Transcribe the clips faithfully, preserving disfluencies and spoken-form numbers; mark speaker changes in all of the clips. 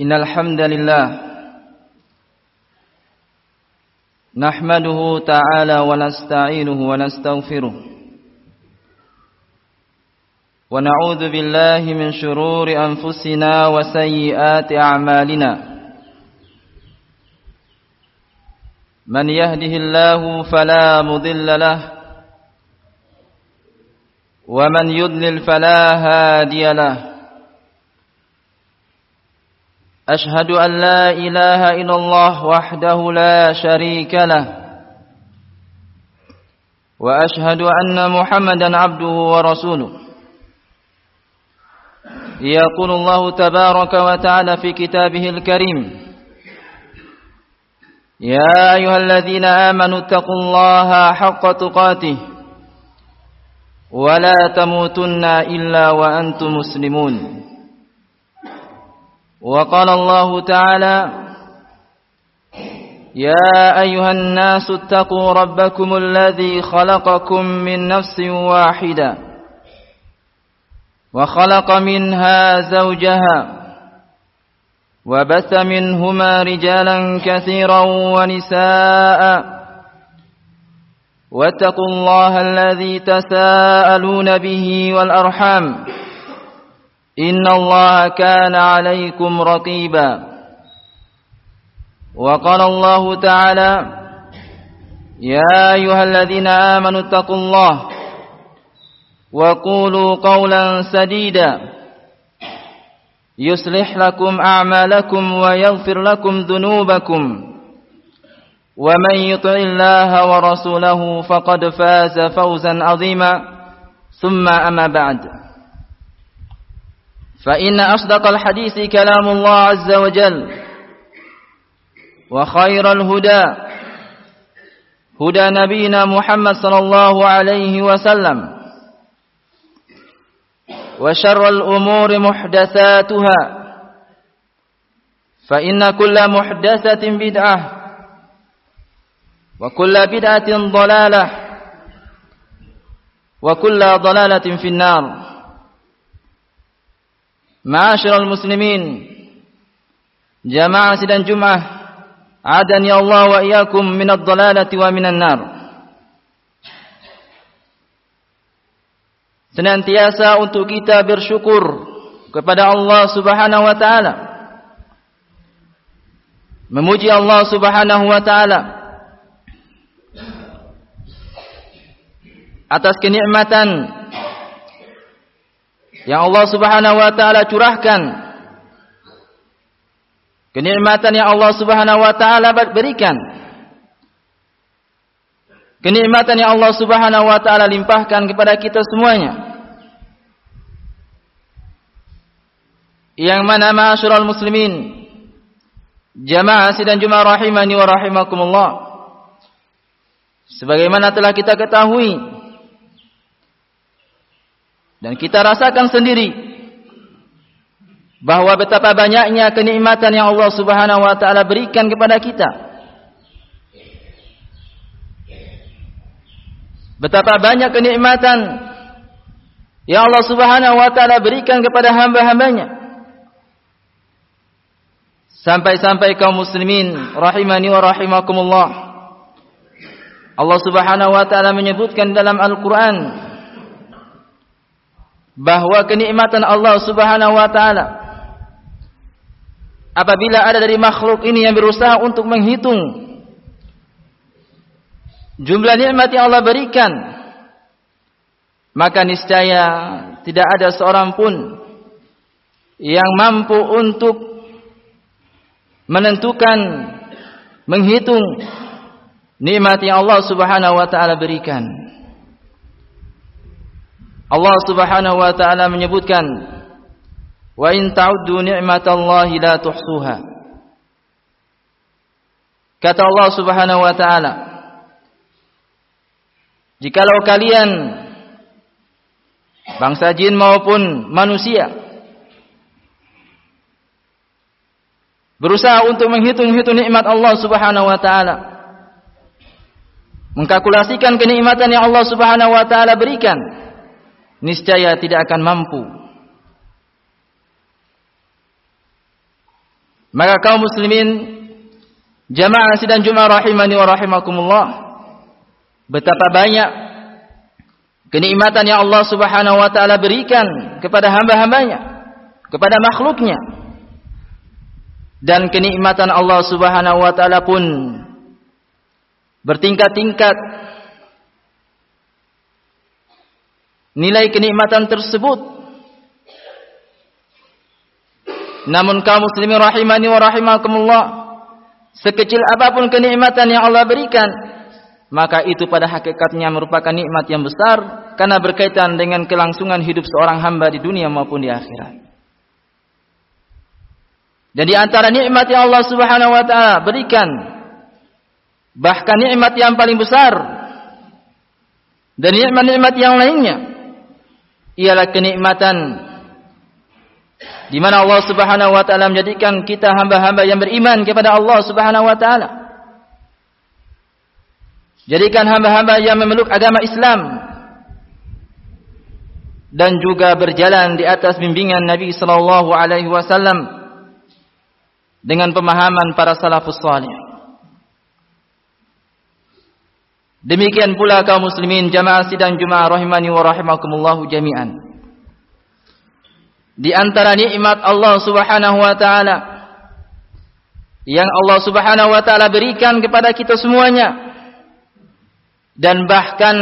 Speaker 1: Innal hamdalillah nahmaduhu ta'ala wa nasta'inuhu wa nastaghfiruh wa na'udzu billahi min shururi anfusina wa sayyiati a'malina man yahdihillahu fala mudilla lahu wa man yudlil fala hadiya lahu أشهد أن لا إله إلا الله وحده لا شريك له وأشهد أن محمدا عبده ورسوله يقول الله تبارك وتعالى في كتابه الكريم يا أيها الذين آمنوا اتقوا الله حق تقاته ولا تموتن إلا وأنتم مسلمون وقال الله تعالى يا أيها الناس اتقوا ربكم الذي خلقكم من نفس واحدة وخلق منها زوجها وبث منهما رجالا كثيرا ونساء واتقوا الله الذي تساءلون به والأرحام إن الله كان عليكم رقيبا وقال الله تعالى يا أيها الذين آمنوا اتقوا الله وقولوا قولا سديدا يصلح لكم أعمالكم ويغفر لكم ذنوبكم ومن يطع الله ورسوله فقد فاز فوزا عظيما ثم أما بعد فإن أصدق الحديث كلام الله عز وجل وخير الهدى هدى نبينا محمد صلى الله عليه وسلم وشر الأمور محدثاتها فإن كل محدثة بدعة وكل بدعة ضلالة وكل ضلالة في النار. Ma'asyiral muslimin, jamaah sidang Jumat, adani Allah wa iyyakum minadh dhalalati wa minan nar. Senantiasa untuk kita bersyukur kepada Allah Subhanahu wa taala. Memuji Allah Subhanahu wa taala atas kenikmatan yang Allah Subhanahu wa taala curahkan, kenikmatan yang Allah Subhanahu wa taala berikan, kenikmatan yang Allah Subhanahu wa taala limpahkan kepada kita semuanya, yang mana ma'asyiral muslimin, jamaah sidang Jumat rahimani wa rahimakumullah, sebagaimana telah kita ketahui dan kita rasakan sendiri bahwa betapa banyaknya kenikmatan yang Allah Subhanahu wa taala berikan kepada kita. Betapa banyak kenikmatan yang Allah Subhanahu wa taala berikan kepada hamba-hambanya. Sampai-sampai kaum muslimin rahimani wa rahimakumullah, Allah Subhanahu wa taala menyebutkan dalam Al-Qur'an bahwa kenikmatan Allah Subhanahu wa taala, apabila ada dari makhluk ini yang berusaha untuk menghitung jumlah nikmat yang Allah berikan, maka niscaya tidak ada seorang pun yang mampu untuk menentukan, menghitung nikmat yang Allah Subhanahu wa taala berikan. Allah Subhanahu wa taala menyebutkan, wa in ta'uddu ni'matallahi la tuhsuha. Kata Allah Subhanahu wa taala, jikalau kalian bangsa jin maupun manusia berusaha untuk menghitung-hitung nikmat Allah Subhanahu wa taala, mengkalkulasikan kenikmatan yang Allah Subhanahu wa taala berikan, niscaya tidak akan mampu. Maka kaum muslimin jamaah sidang Jumat rahimani wa rahimakumullah, betapa banyak kenikmatan yang Allah Subhanahu wa taala berikan kepada hamba-hambanya, kepada makhluknya. Dan kenikmatan Allah Subhanahu wa taala pun bertingkat-tingkat. Nilai kenikmatan tersebut. Namun kaum muslimin rahimani wa rahimakumullah, sekecil apapun kenikmatan yang Allah berikan, maka itu pada hakikatnya merupakan nikmat yang besar karena berkaitan dengan kelangsungan hidup seorang hamba di dunia maupun di akhirat. Dan di antara nikmat yang Allah Subhanahu wa taala berikan, bahkan nikmat yang paling besar dan nikmat-nikmat yang lainnya, ialah kenikmatan di mana Allah Subhanahu wa taala menjadikan kita hamba-hamba yang beriman kepada Allah Subhanahu wa taala. Jadikan hamba-hamba yang memeluk agama Islam dan juga berjalan di atas bimbingan Nabi sallallahu alaihi wasallam dengan pemahaman para salafus salih. Demikian pula kaum muslimin jamaah sidang Jumat rahimani wa rahimakumullah jami'an. Di antara nikmat Allah Subhanahu wa taala yang Allah Subhanahu wa taala berikan kepada kita semuanya, dan bahkan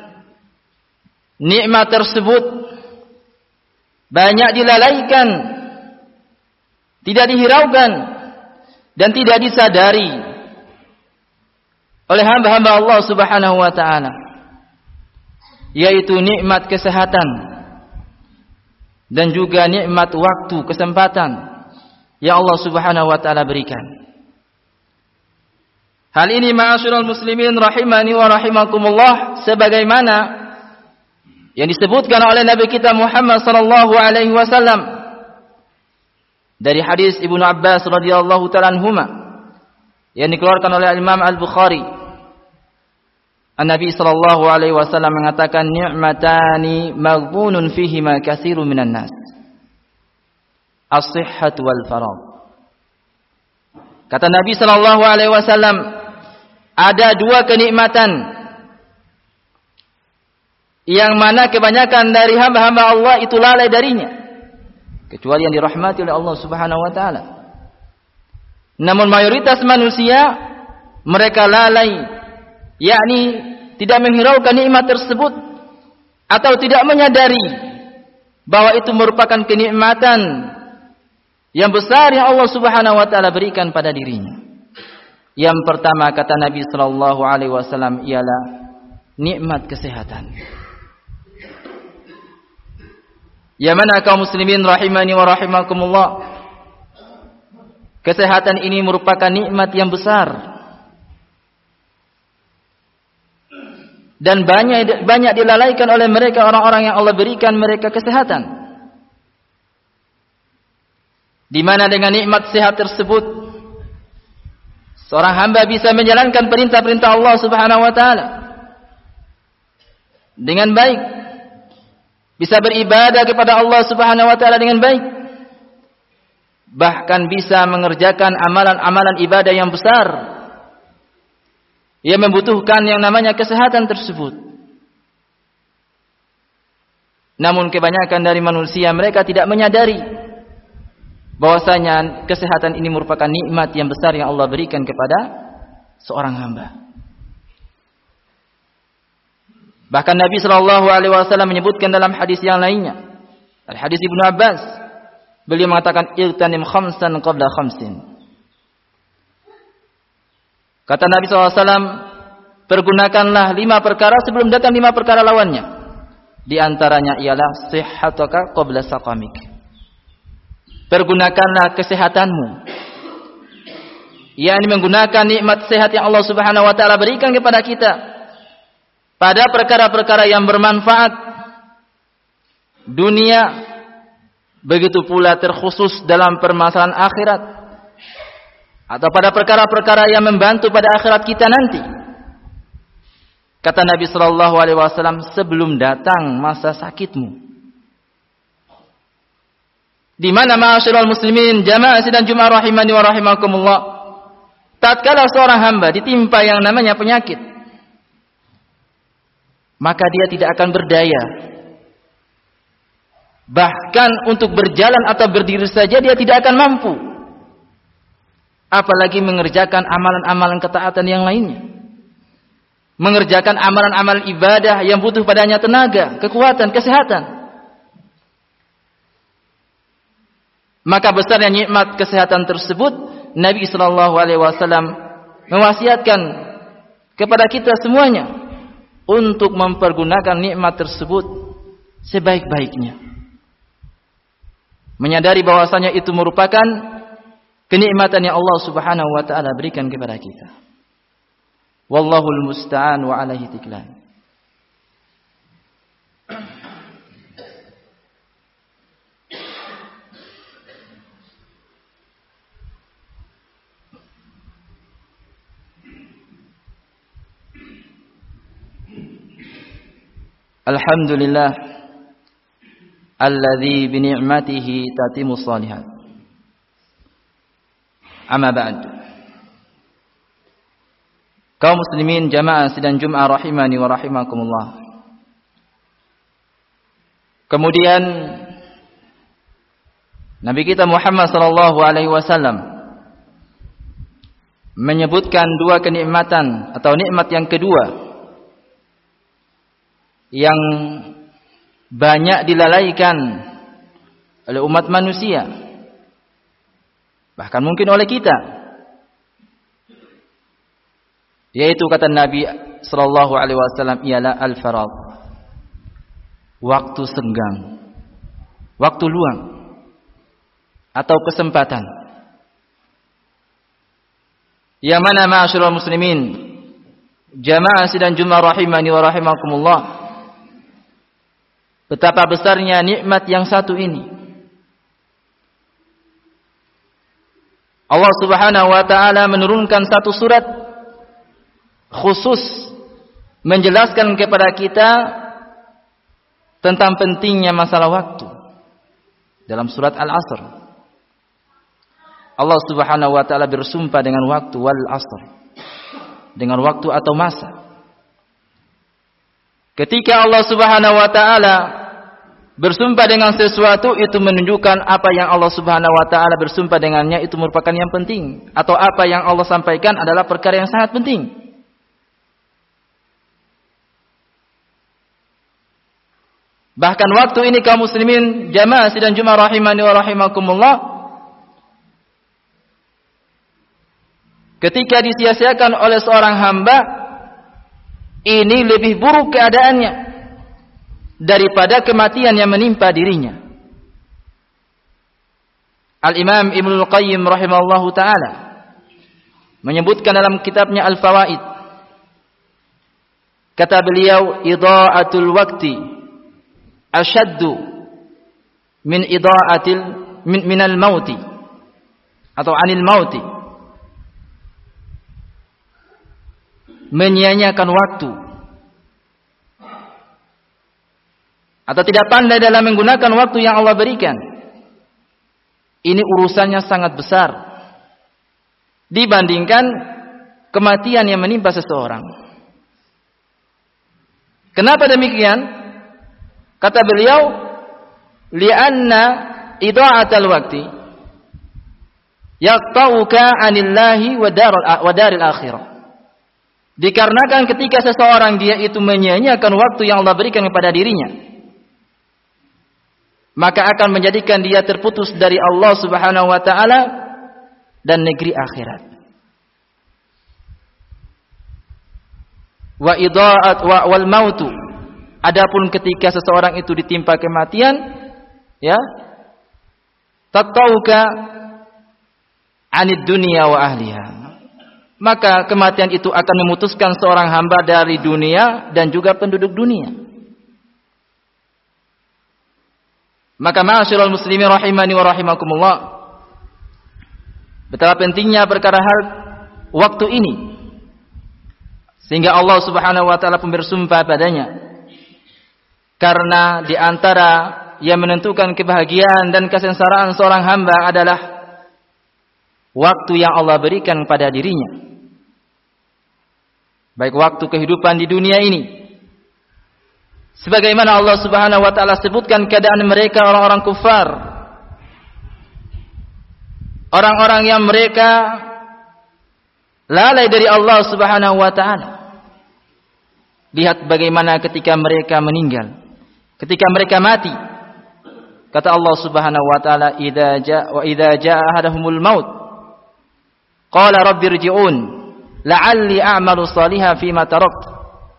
Speaker 1: nikmat tersebut banyak dilalaikan, tidak dihiraukan dan tidak disadari oleh hamba-hamba Allah Subhanahu wa taala, yaitu nikmat kesehatan dan juga nikmat waktu, kesempatan yang Allah Subhanahu wa taala berikan. Hal ini ma'asyiral muslimin rahimani wa rahimakumullah, sebagaimana yang disebutkan oleh Nabi kita Muhammad sallallahu alaihi wasallam dari hadis Ibnu Abbas radhiyallahu ta'ala anhuma yang dikeluarkan oleh Imam Al-Bukhari. An-Nabi sallallahu alaihi wasallam mengatakan, ni'matani maghbunun fihima katsirun minan nas, as-sihhatu wal faragh. Kata Nabi sallallahu alaihi wasallam, ada dua kenikmatan yang mana kebanyakan dari hamba-hamba Allah itu lalai darinya, kecuali yang dirahmati oleh Allah Subhanahu wa taala. Namun mayoritas manusia mereka lalai, yakni tidak menghiraukan nikmat tersebut atau tidak menyadari bahwa itu merupakan kenikmatan yang besar yang Allah Subhanahu wa taala berikan pada dirinya. Yang pertama kata Nabi sallallahu alaihi wasallam ialah nikmat kesehatan. Ya mana kaum muslimin rahimani wa rahimakumullah, kesehatan ini merupakan nikmat yang besar dan banyak banyak dilalaikan oleh mereka orang-orang yang Allah berikan mereka kesehatan. Di mana dengan nikmat sehat tersebut seorang hamba bisa menjalankan perintah-perintah Allah Subhanahu wa taala dengan baik, bisa beribadah kepada Allah Subhanahu wa taala dengan baik, bahkan bisa mengerjakan amalan-amalan ibadah yang besar yang membutuhkan yang namanya kesehatan tersebut. Namun kebanyakan dari manusia mereka tidak menyadari bahwasanya kesehatan ini merupakan nikmat yang besar yang Allah berikan kepada seorang hamba. Bahkan Nabi sallallahu alaihi wasallam menyebutkan dalam hadis yang lainnya, hadis Ibnu Abbas, beliau mengatakan iltanim khamsan qabla khamsin. Kata Nabi sallallahu alaihi wasallam, pergunakanlah lima perkara sebelum datang lima perkara lawannya. Di antaranya ialah sihhatuka qabla saqamik. Pergunakanlah kesehatanmu, yakni menggunakan nikmat sehat yang Allah Subhanahu wa taala berikan kepada kita pada perkara-perkara yang bermanfaat dunia, begitu pula terkhusus dalam permasalahan akhirat, atau pada perkara-perkara yang membantu pada akhirat kita nanti. Kata Nabi sallallahu alaihi wasallam, sebelum datang masa sakitmu. Di mana ma'asyiral muslimin, jamaah sidang Jumat rahimani wa rahimakumullah, tatkala seorang hamba ditimpa yang namanya penyakit, maka dia tidak akan berdaya. Bahkan untuk berjalan atau berdiri saja dia tidak akan mampu. Apalagi mengerjakan amalan-amalan ketaatan yang lainnya. Mengerjakan amalan-amalan ibadah yang butuh padanya tenaga, kekuatan, kesehatan. Maka besarnya nikmat kesehatan tersebut, Nabi sallallahu alaihi wasallam mewasiatkan kepada kita semuanya untuk mempergunakan nikmat tersebut sebaik-baiknya. Menyadari bahwasanya itu merupakan kenikmatan yang Allah Subhanahu wa taala berikan kepada kita. Wallahul musta'an wa alaihi tiklan. Alhamdulillah alladzi bi ni'matihi tatimmu shalihat. Amma ba'd. Kaum muslimin jamaah sidang Jumat rahimani wa rahimakumullah. Kemudian Nabi kita Muhammad sallallahu alaihi wasallam menyebutkan dua kenikmatan atau nikmat yang kedua yang banyak dilalaikan oleh umat manusia, bahkan mungkin oleh kita, yaitu kata Nabi sallallahu alaihi wasallam ialah al-faragh, waktu senggang, waktu luang atau kesempatan. Yang mana ma'asyiral muslimin, jamaah sidang Jumat rahimani wa rahimakumullah, betapa besarnya nikmat yang satu ini. Allah Subhanahu wa taala menurunkan satu surat khusus menjelaskan kepada kita tentang pentingnya masalah waktu. Dalam surat Al-Asr, Allah Subhanahu wa taala bersumpah dengan waktu, wal asr, dengan waktu atau masa. Ketika Allah Subhanahu wa taala bersumpah dengan sesuatu, itu menunjukkan apa yang Allah Subhanahu wa taala bersumpah dengannya itu merupakan yang penting, atau apa yang Allah sampaikan adalah perkara yang sangat penting. Bahkan waktu ini kaum muslimin jamaah sidang Jumat rahimani wa rahimakumullah, ketika disia-siakan oleh seorang hamba, ini lebih buruk keadaannya daripada kematian yang menimpa dirinya. Al-Imam Ibnul Qayyim rahimahullahu ta'ala menyebutkan dalam kitabnya Al-Fawaid, kata beliau, idha'atul waqti asyaddu min idha'atil min minal mauti atau anil mauti. Menyia-nyiakan waktu atau tidak pandai dalam menggunakan waktu yang Allah berikan, ini urusannya sangat besar dibandingkan kematian yang menimpa seseorang. Kenapa demikian? Kata beliau, li'anna idha'atal waqti yaqta'uka 'anillahi wa daril akhirah. Dikarenakan ketika seseorang dia itu menyia-nyiakan waktu yang Allah berikan kepada dirinya, maka akan menjadikan dia terputus dari Allah Subhanahu wa taala dan negeri akhirat. Wa idha'at wa wal mautu, adapun ketika seseorang itu ditimpa kematian, ya, taqtauka 'anid dunya wa ahliha, maka kematian itu akan memutuskan seorang hamba dari dunia dan juga penduduk dunia. Maka ma'asyiral muslimin rahimani wa rahimakumullah, betapa pentingnya perkara hal waktu ini, sehingga Allah Subhanahu wa taala pun bersumpah padanya. Karena di antara yang menentukan kebahagiaan dan kesengsaraan seorang hamba adalah waktu yang Allah berikan pada dirinya. Baik waktu kehidupan di dunia ini, sebagaimana Allah Subhanahu wa taala sebutkan keadaan mereka orang-orang kufar, orang-orang yang mereka lalai dari Allah Subhanahu wa taala. Lihat bagaimana ketika mereka meninggal, ketika mereka mati. Kata Allah Subhanahu wa taala, "Idza jaa wa idza jaa ahaduhumul maut, qala rabbirji'un la'alli a'malu shalihan fima tarakt."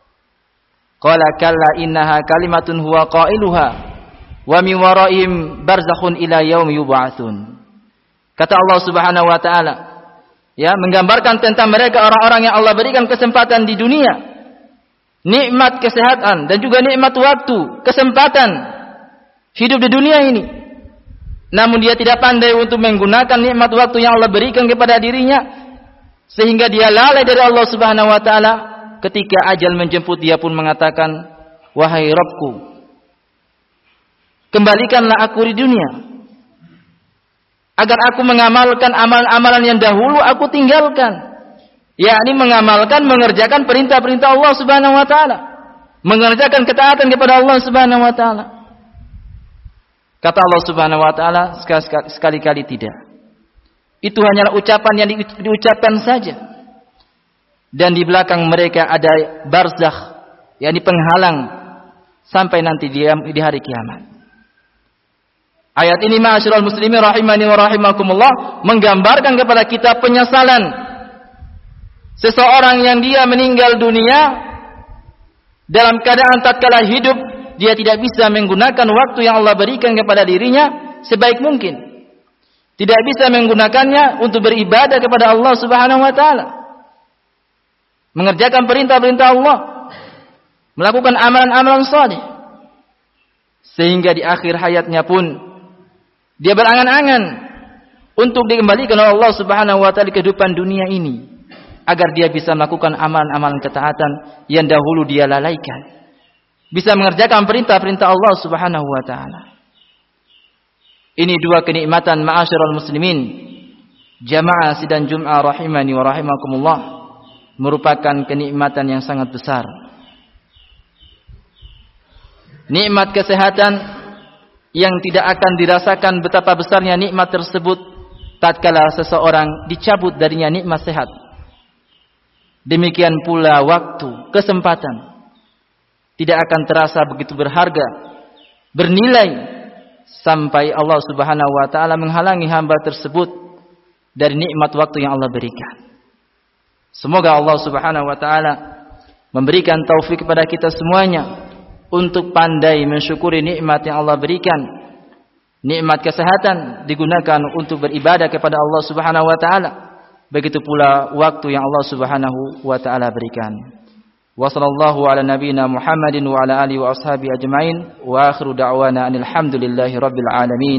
Speaker 1: Qala kalla innaha kalimatun huwa qailuha wa min waraihim barzakhun ila yaumi yub'atsun. Kata Allah Subhanahu wa taala, ya, menggambarkan tentang mereka orang-orang yang Allah berikan kesempatan di dunia, nikmat kesehatan dan juga nikmat waktu, kesempatan hidup di dunia ini. Namun dia tidak pandai untuk menggunakan nikmat waktu yang Allah berikan kepada dirinya, sehingga dia lalai dari Allah Subhanahu wa taala. Ketika ajal menjemput, dia pun mengatakan, "Wahai Rabbku, kembalikanlah aku di dunia agar aku mengamalkan amalan-amalan yang dahulu aku tinggalkan." Yakni mengamalkan, mengerjakan perintah-perintah Allah Subhanahu wa taala, mengerjakan ketaatan kepada Allah Subhanahu wa taala. Kata Allah Subhanahu wa taala, sekali-kali tidak. Itu hanyalah ucapan yang diucapkan saja. Dan di belakang mereka ada barzakh, yakni penghalang sampai nanti di, di hari kiamat. Ayat ini ma'asyiral muslimin rahimani wa rahimakumullah menggambarkan kepada kita penyesalan seseorang yang dia meninggal dunia dalam keadaan tatkala hidup dia tidak bisa menggunakan waktu yang Allah berikan kepada dirinya sebaik mungkin. Tidak bisa menggunakannya untuk beribadah kepada Allah Subhanahu wa taala, mengerjakan perintah-perintah Allah, melakukan amalan-amalan saleh, sehingga di akhir hayatnya pun dia berangan-angan untuk dikembalikan oleh Allah Subhanahu wa taala kehidupan dunia ini, agar dia bisa melakukan amalan-amalan ketaatan yang dahulu dia lalaikan, bisa mengerjakan perintah-perintah Allah Subhanahu wa taala. Ini dua kenikmatan ma'asyiral muslimin, jamaah sidang Jum'ah rahimani wa rahimakumullah, merupakan kenikmatan yang sangat besar. Nikmat kesehatan yang tidak akan dirasakan betapa besarnya nikmat tersebut tatkala seseorang dicabut darinya nikmat sehat. Demikian pula waktu, kesempatan tidak akan terasa begitu berharga, bernilai, sampai Allah Subhanahu wa taala menghalangi hamba tersebut dari nikmat waktu yang Allah berikan. Semoga Allah Subhanahu wa taala memberikan taufik kepada kita semuanya untuk pandai mensyukuri nikmat yang Allah berikan. Nikmat kesehatan digunakan untuk beribadah kepada Allah Subhanahu wa taala. Begitu pula waktu yang Allah Subhanahu wa taala berikan. Wa sallallahu ala nabiyyina Muhammadin wa ala alihi wa ashabihi ajmain wa akhiru da'wana alhamdulillahi rabbil alamin.